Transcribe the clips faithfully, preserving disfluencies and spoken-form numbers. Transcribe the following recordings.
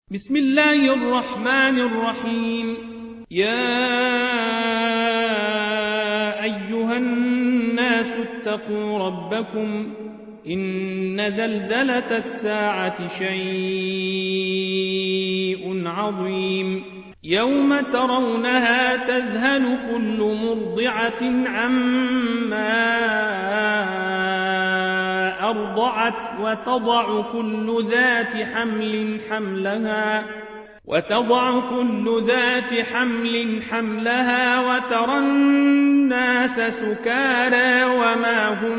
بسم الله الرحمن الرحيم. يا أيها الناس اتقوا ربكم إن زلزلة الساعة شيء عظيم يوم ترونها تذهل كل مرضعة عما أرضعت وتضع كل ذات حمل حملها وتضع كل ذات حمل حملها وترى الناس سكارى وما هم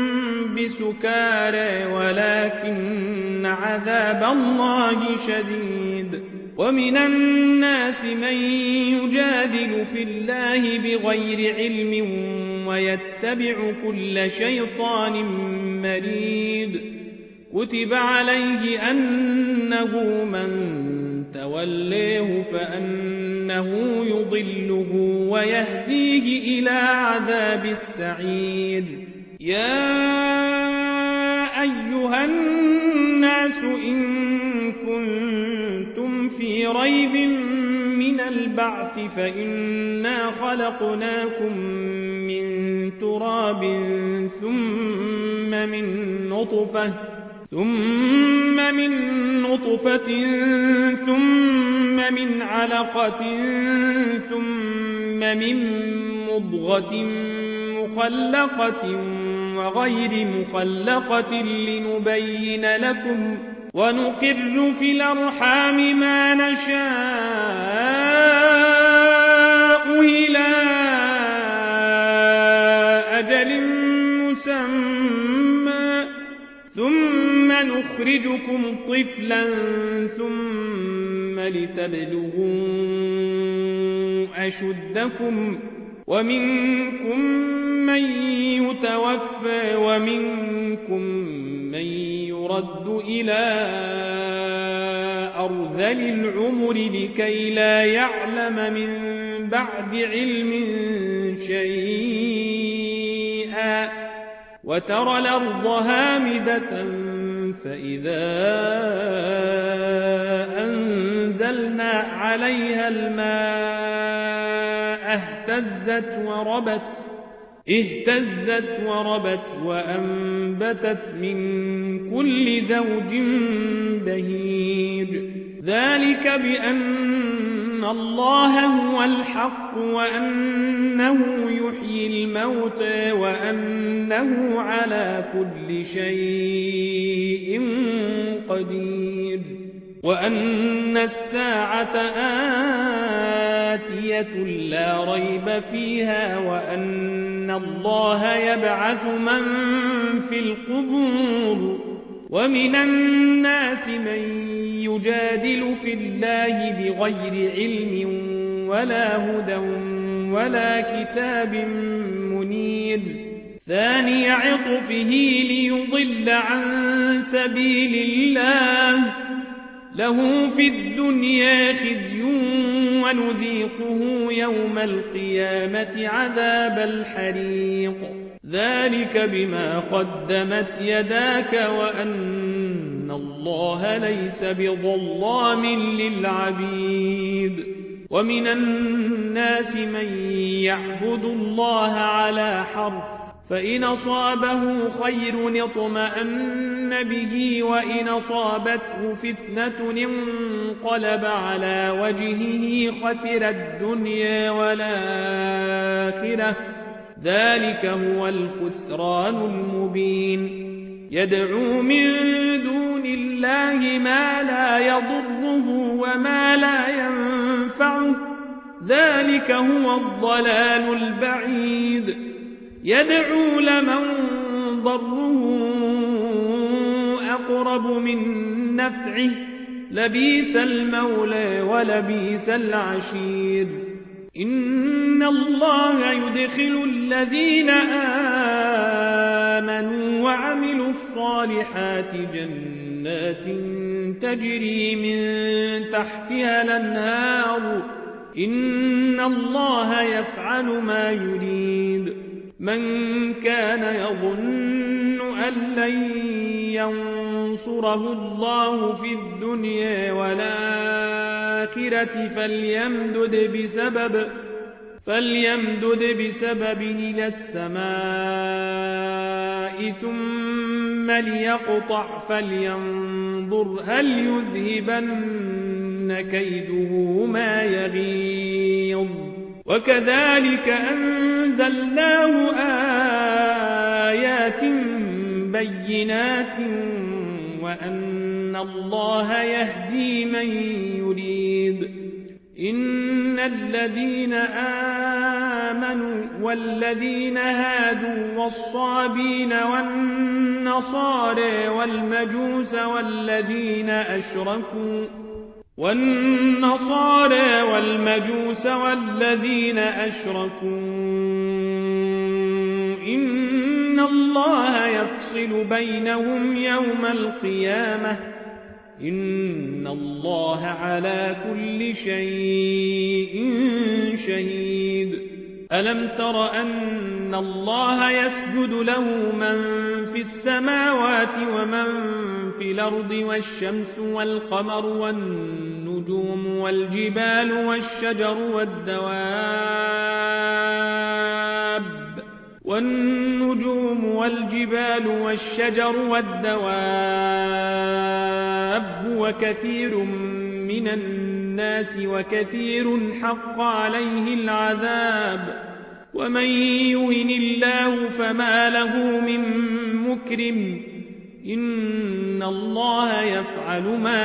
بسكارى ولكن عذاب الله شديد. ومن الناس من يجادل في الله بغير علم ويتبع كل شيطان مريد. كتب عليه أنه من توليه فأنه يضله ويهديه إلى عذاب السعير. يا أيها الناس إن كنتم في ريب من البعث فإنا خلقناكم من تراب ثم من نطفة ثم من نطفة ثم من علقة ثم من مضغة مخلقة وغير مخلقة لنبين لكم ونقر في الأرحام ما نشاء إلى أجل مسمى ثم نخرجكم طفلا ثم لتبلغوا أشدكم ومنكم من يتوفى ومنكم من يرد إلى أرذل العمر لكي لا يعلم من بعد علم شيئا وترى الأرض هامدة فإذا أنزلنا عليها الماء اهتزت وربت اهتزت وربت وأنبتت من كل زوج بهيج. ذلك بأن الله هو الحق وأنه يحيي الموتى وأنه على كل شيء قدير وأن الساعة آتية لا ريب فيها وأن الله يبعث من في القبور. ومن الناس من يجادل في الله بغير علم ولا هدى ولا كتاب منير. ثاني عطفه ليضل عن سبيل الله له في الدنيا خزي ونذيقه يوم القيامة عذاب الحريق. ذلك بما قدمت يداك وأن الله ليس بظلام للعبيد. ومن الناس من يعبد الله على حرف فإن أصابه خير اطمأن به وإن أصابته فتنة انقلب على وجهه خسر الدنيا والآخرة. ذلك هو الخسران المبين. يدعو من دون الله ما لا يضره وما لا ينفعه ذلك هو الضلال البعيد. يدعو لمن ضره أقرب من نفعه لبيس المولى ولبيس العشير. إن الله يدخل الذين آمنوا وعملوا الصالحات جنات تجري من تحتها الأنهار. إن الله يفعل ما يريد. من كان يظن أن لن ينصره الله في الدنيا ولا الآخرة فليمدد بسبب فليمدد بسبب إلى السماء ثم ليقطع فلينظر هل يذهبن كيده ما يغيظ وكذلك أنزلناه آيات بينات وأن الله يهدي من يريد إن الذين آمنوا والذين هادوا والصابين والنصارى والمجوس والذين أشركوا والنصارى والمجوس والذين أشركوا إن الله يفصل بينهم يوم القيامة إن الله على كل شيء شهيد ألم تر أن الله يسجد له من في السماوات ومن في الأرض والشمس والقمر والنجوم والجبال والشجر والدواب والنجوم والجبال والشجر والدواب وكثير من الناس وكثير حق عليه العذاب ومن يهن الله فما له من مكرم إن الله يفعل ما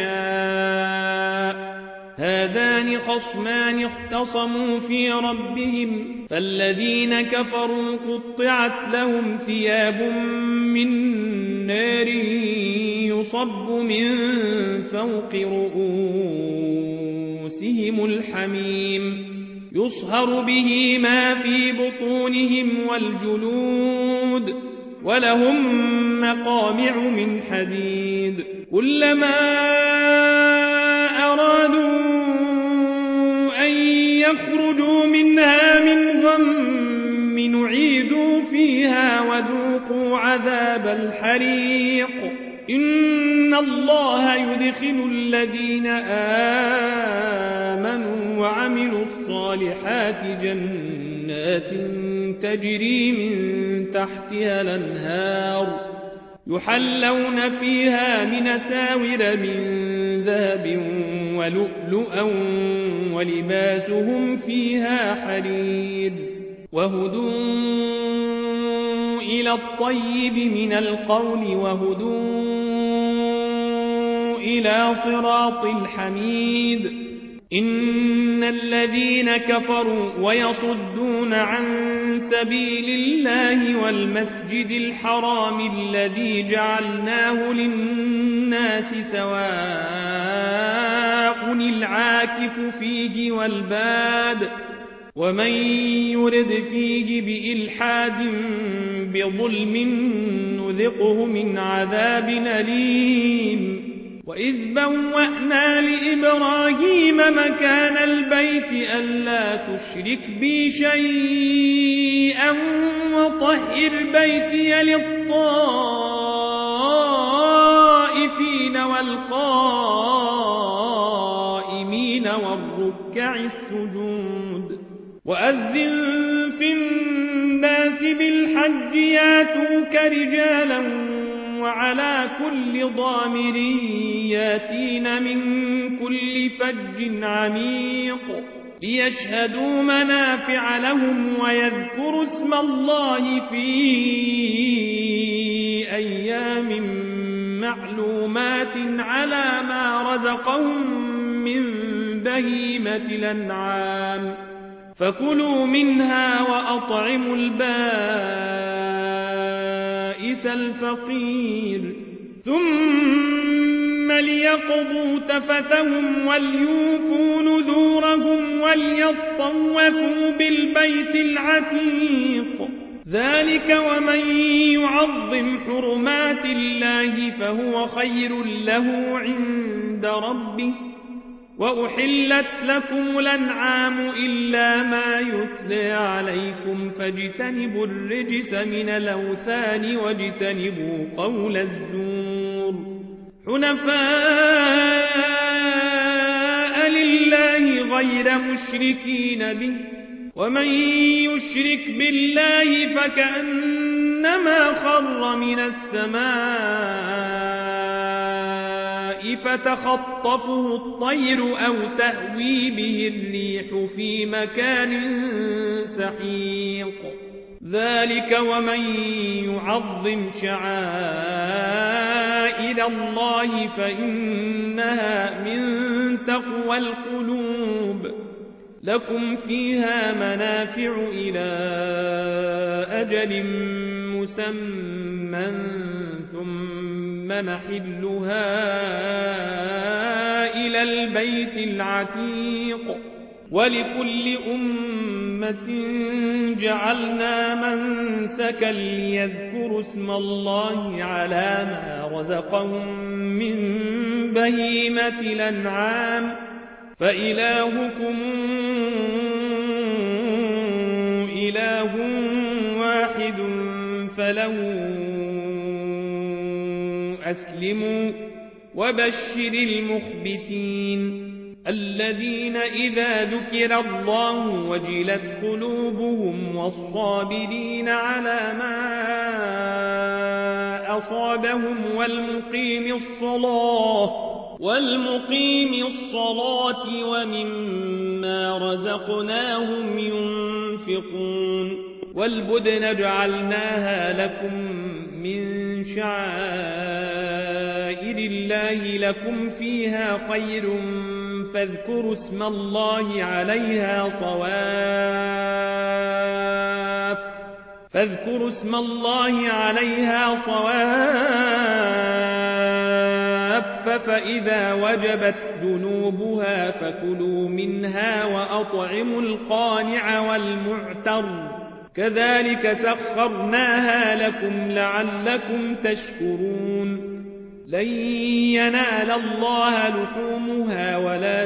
يشاء هذان خصمان اختصموا في ربهم فالذين كفروا قطعت لهم ثياب من نار يصب من فوق رؤوسهم الحميم يصهر به ما في بطونهم والجلود ولهم مقامع من حديد كلما أرادوا أن يخرجوا منها من غم نعيدوا فيها وذوقوا عذاب الحريق إن الله يدخل الذين آمنوا وعملوا الصالحات جنات تجري من تحتها الأنهار يحلون فيها من ساور من ذهب ولؤلؤا ولباسهم فيها حرير وهدوا إلى الطيب من القول وهدوا إلى صراط الحميد إن الذين كفروا ويصدون عن سبيل الله والمسجد الحرام الذي جعلناه للناس سواء العاكف فيه والباد ومن يرد فيه بإلحاد بظلم نذقه من عذاب أليم وإذ بوأنا لإبراهيم مكان البيت ألا تشرك بي شيئا وطهر بيتي للطائفين والقائمين والركع السجود وأذن في الناس بالحج ياتوك رجالا وعلى كل ضامر ياتين من كل فج عميق ليشهدوا منافع لهم ويذكروا اسم الله في أيام معلومات على ما رزقهم من بهيمة الأنعام فكلوا منها وأطعموا البائس الفقير ثم ليقضوا تفثهم وليوفوا نذورهم وليطوفوا بالبيت العتيق ذلك ومن يعظم حرمات الله فهو خير له عند ربه وأحلت لكم الأنعام إلا ما يتلى عليكم فاجتنبوا الرجس من الأوثان واجتنبوا قول الزور حنفاء غير مشركين به ومن يشرك بالله فكأنما خر من السماء فتخطفه الطير أو تهوي به الريح في مكان سحيق ذلك ومن يعظم شعائر الله فإنها من تقوى القلوب لكم فيها منافع إلى أجل مسمى ثم محلها إلى البيت العتيق ولكل أمة جعلنا منسكا ليذكروا اسم الله على ما رزقهم من بهيمة الأنعام فإلهكم إله واحد فله أسلموا وبشر المخبتين الذين إذا ذكر الله وجلت قلوبهم والصابرين على ما أصابهم والمقيم الصلاة والمقيم الصلاة ومما رزقناهم ينفقون والبدن جعلناها لكم من شعائر الله لكم فيها خير فاذكروا اسم الله عليها صواف فاذكروا اسم الله عليها صواف فإذا وجبت جنوبها فكلوا منها وأطعموا القانع والمعتر كذلك سخرناها لكم لعلكم تشكرون لن ينال الله لحومها ولا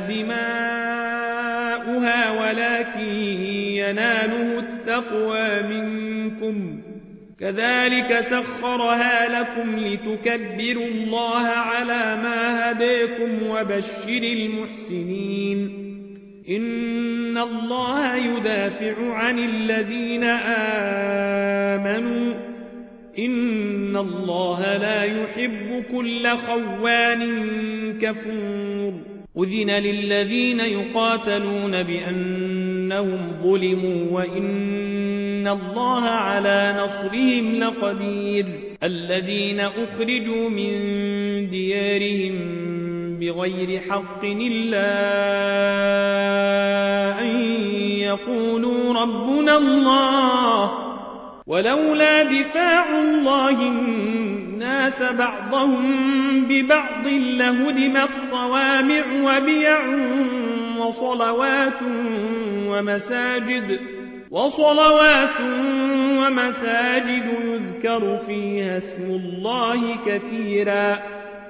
دماؤها ولكن يناله التقوى منكم كذلك سخرها لكم لتكبروا الله على ما هديكم وبشر المحسنين إن الله يدافع عن الذين آمنوا إن الله لا يحب كل خوان كفور أذن للذين يقاتلون بأنهم ظلموا وإن الله على نصرهم لقدير الذين أخرجوا من ديارهم بغير حق إلا أن يقولوا ربنا الله ولولا دفاع الله الناس بعضهم ببعض لهدمت صوامع وبيع وصلوات ومساجد وصلوات ومساجد يذكر فيها اسم الله كثيرا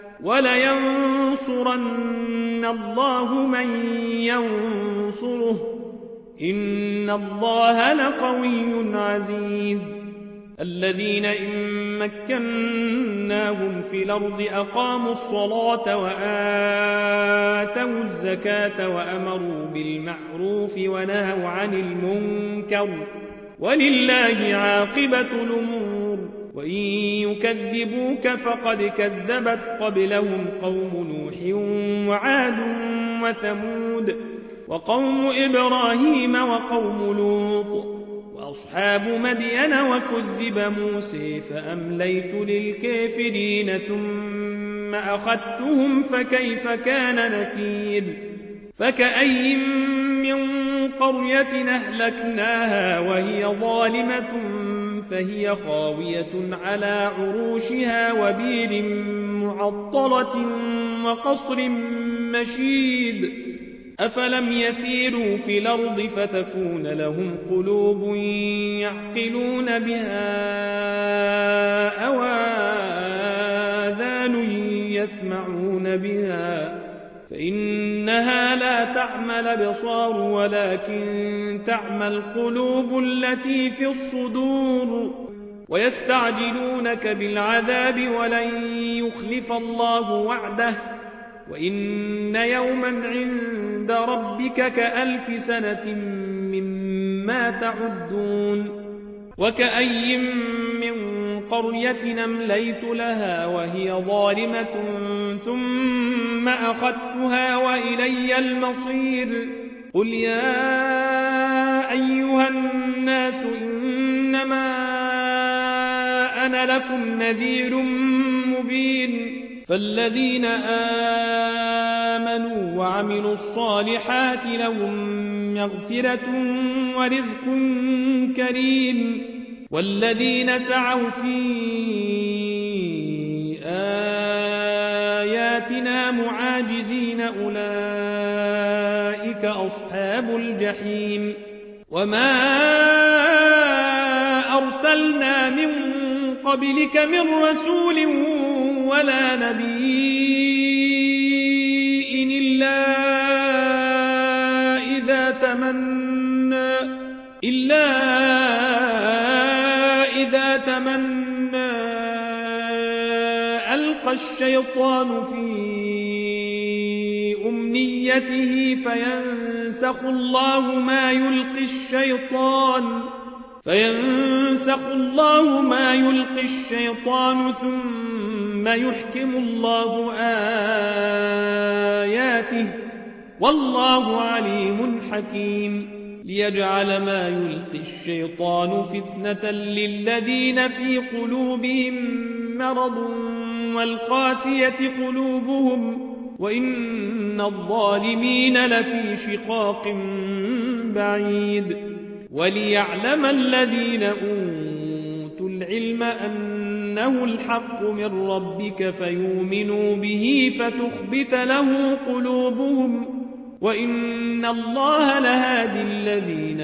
ولينصرن الله من ينصره إن الله لقوي عزيز الذين إن مكناهم في الأرض أقاموا الصلاة وآتوا الزكاة وأمروا بالمعروف ونهوا عن المنكر ولله عاقبة الأمور وإن يكذبوك فقد كذبت قبلهم قوم نوح وعاد وثمود وقوم إبراهيم وقوم لوط وأصحاب مدين وكذب موسى فأمليت للكافرين ثم أخذتهم فكيف كان نكير فكأي من قرية أهلكناها وهي ظالمة فهي خاوية على عروشها وبير معطلة وقصر مشيد أفلم يسيروا في الأرض فتكون لهم قلوب يعقلون بها أو آذان يسمعون بها فإنها لا تعمى الأبصار ولكن تعمى القلوب التي في الصدور ويستعجلونك بالعذاب ولن يخلف الله وعده وإن يوما عند ربك كألف سنة مما تعدون وكأي من قرية أمليت لها وهي ظالمة ثم أخذتها وإلي المصير قل يا أيها الناس إنما أنا لكم نذير مبين فالذين آمنوا وعملوا الصالحات لهم مغفرة ورزق كريم والذين سعوا في آياتنا معاجزين أولئك أصحاب الجحيم وما أرسلنا من قبلك من رسول ولا نبي إلا إذا تمنى إلا إذا تمنى ألقى الشيطان في أمنيته فينسخ الله ما يلقي الشيطان فينسخ الله ما يلقي الشيطان ثم يحكم الله آياته والله عليم حكيم ليجعل ما يلقي الشيطان فتنة للذين في قلوبهم مرض والقاسية قلوبهم وإن الظالمين لفي شقاق بعيد وليعلم الذين أوتوا العلم أنه الحق من ربك فيؤمنوا به فتخبت له قلوبهم وإن الله لهادي الذين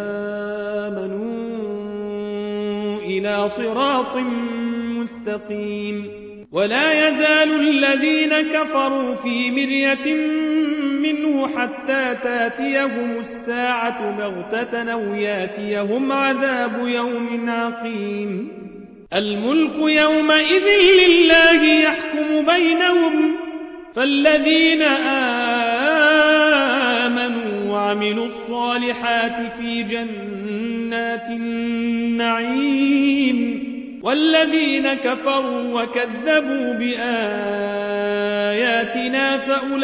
آمنوا إلى صراط مستقيم ولا يزال الذين كفروا في مرية منه حتى تاتيهم الساعة بغتة أو ياتيهم عذاب يوم عقيم الملك يومئذ لله يحكم بينهم فالذين آمنوا وعملوا الصالحات في جنات النعيم والذين كفروا وكذبوا بآياتنا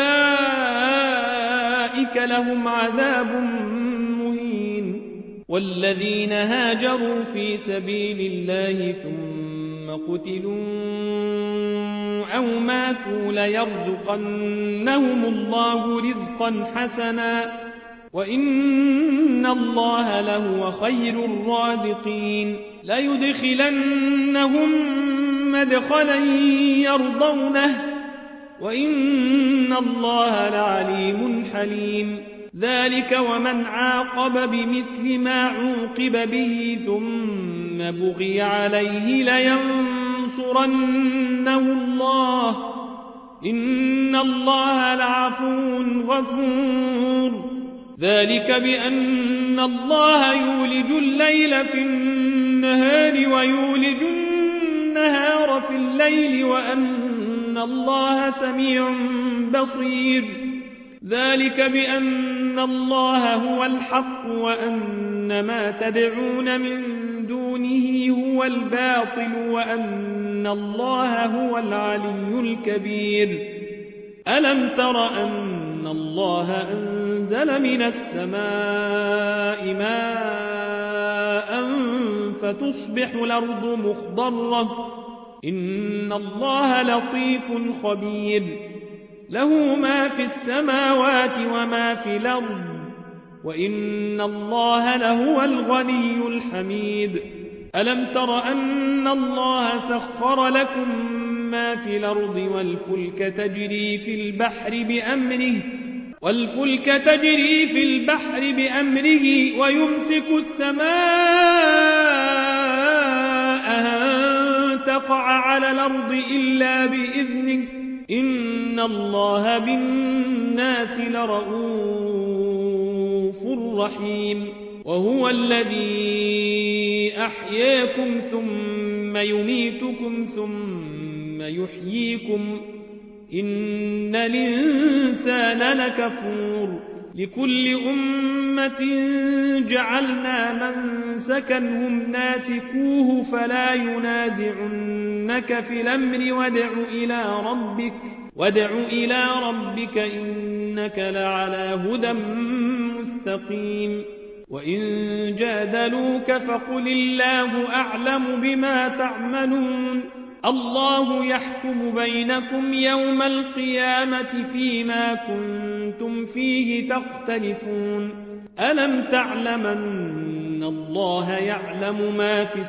فأولئك لهم عذاب مهين والذين هاجروا في سبيل الله ثم قتلوا أو ماتوا ليرزقنهم الله رزقا حسنا وإن الله لهو خير الرازقين ليدخلنهم مدخلا يرضونه وإن الله لعليم حليم ذلك ومن عاقب بمثل ما عوقب به ثم بغي عليه لينصرنه الله إن الله لعفو غفور ذلك بأن الله يولج الليل في النهار ويولج النهار في الليل وأن الله سميع بصير ذلك بأن الله هو الحق وأن ما تدعون من دونه هو الباطل وأن الله هو العلي الكبير ألم تر أن الله أنزل من السماء ماء فتصبح الأرض مخضرة إن الله لطيف خبير له ما في السماوات وما في الأرض وإن الله لهو الغني الحميد ألم تر أن الله سخر لكم ما في الأرض والفلك تجري في البحر بأمره والفلك تجري في البحر بأمره ويمسك السماء أن تقع على الأرض إلا بإذنه إن الله بالناس لرؤوف رحيم وهو الذي أحياكم ثم يميتكم ثم يحييكم إن الإنسان لكفور لكل أمة جعلنا منسكا هم ناسكوه فلا ينازعنك في الأمر وادع إلى ربك وادع إلى ربك إنك لعلى هدى مستقيم وإن جادلوك فقل الله أعلم بما تعملون الله يحكم بينكم يوم القيامة فيما كنتم فيه تختلفون ألم تعلم أن الله يعلم ما في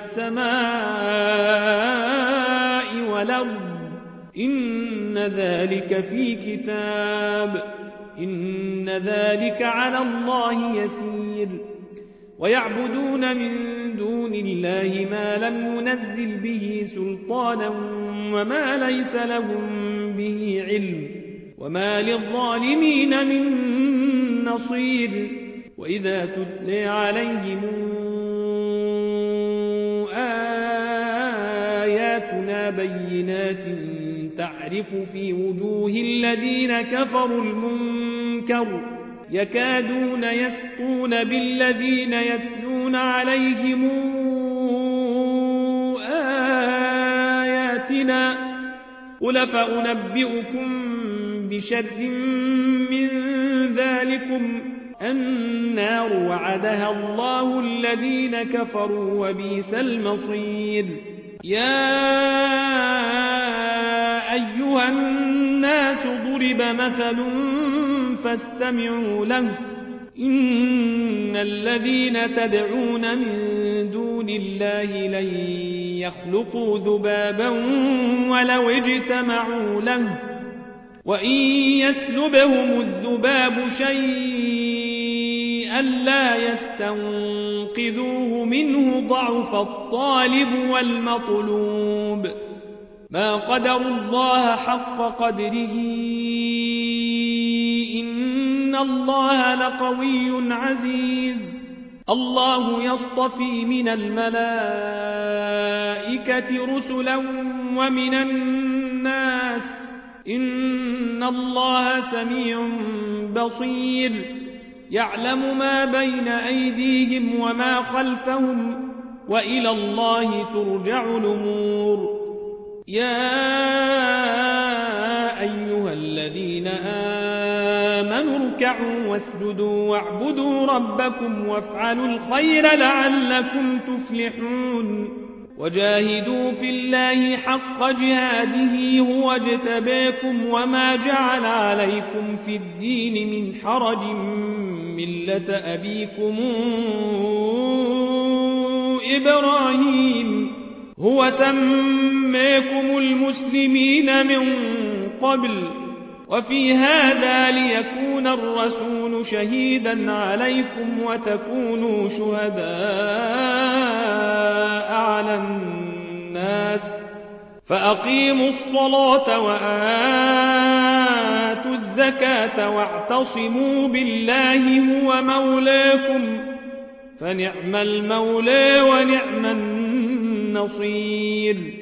السماء والأرض إن ذلك في كتاب إن ذلك على الله يسير ويعبدون من دون الله ما لم ينزل به سلطانا وما ليس لهم به علم وما للظالمين من نصير وإذا تتلى عليهم آياتنا بينات تعرف في وجوه الذين كفروا المنكر يكادون يسطون بالذين يتلون عليهم آياتنا قل فأنبئكم بشر من ذلكم النار وعدها الله الذين كفروا وبئس المصير يا أيها الناس ضرب مثل فاستمعوا له إن الذين تدعون من دون الله لن يخلقوا ذبابا ولو اجتمعوا له وإن يسلبهم الذباب شيئا لا يستنقذوه منه ضعف الطالب والمطلوب ما قدروا الله حق قدره إن الله لقوي عزيز الله يصطفي من الملائكة رسلا ومن الناس إن الله سميع بصير يعلم ما بين أيديهم وما خلفهم وإلى الله ترجع الأمور يا أيها الذين آمنوا اركعوا واسجدوا واعبدوا ربكم وافعلوا الخير لعلكم تفلحون وجاهدوا في الله حق جهاده هو اجتباكم وما جعل عليكم في الدين من حرج ملة أبيكم إبراهيم هو سماكم المسلمين من قبل وفي هذا ليكون الرسول شهيدا عليكم وتكونوا شهداء على الناس فأقيموا الصلاة وآتوا الزكاة واعتصموا بالله هو مولاكم فنعم المولى ونعم النصير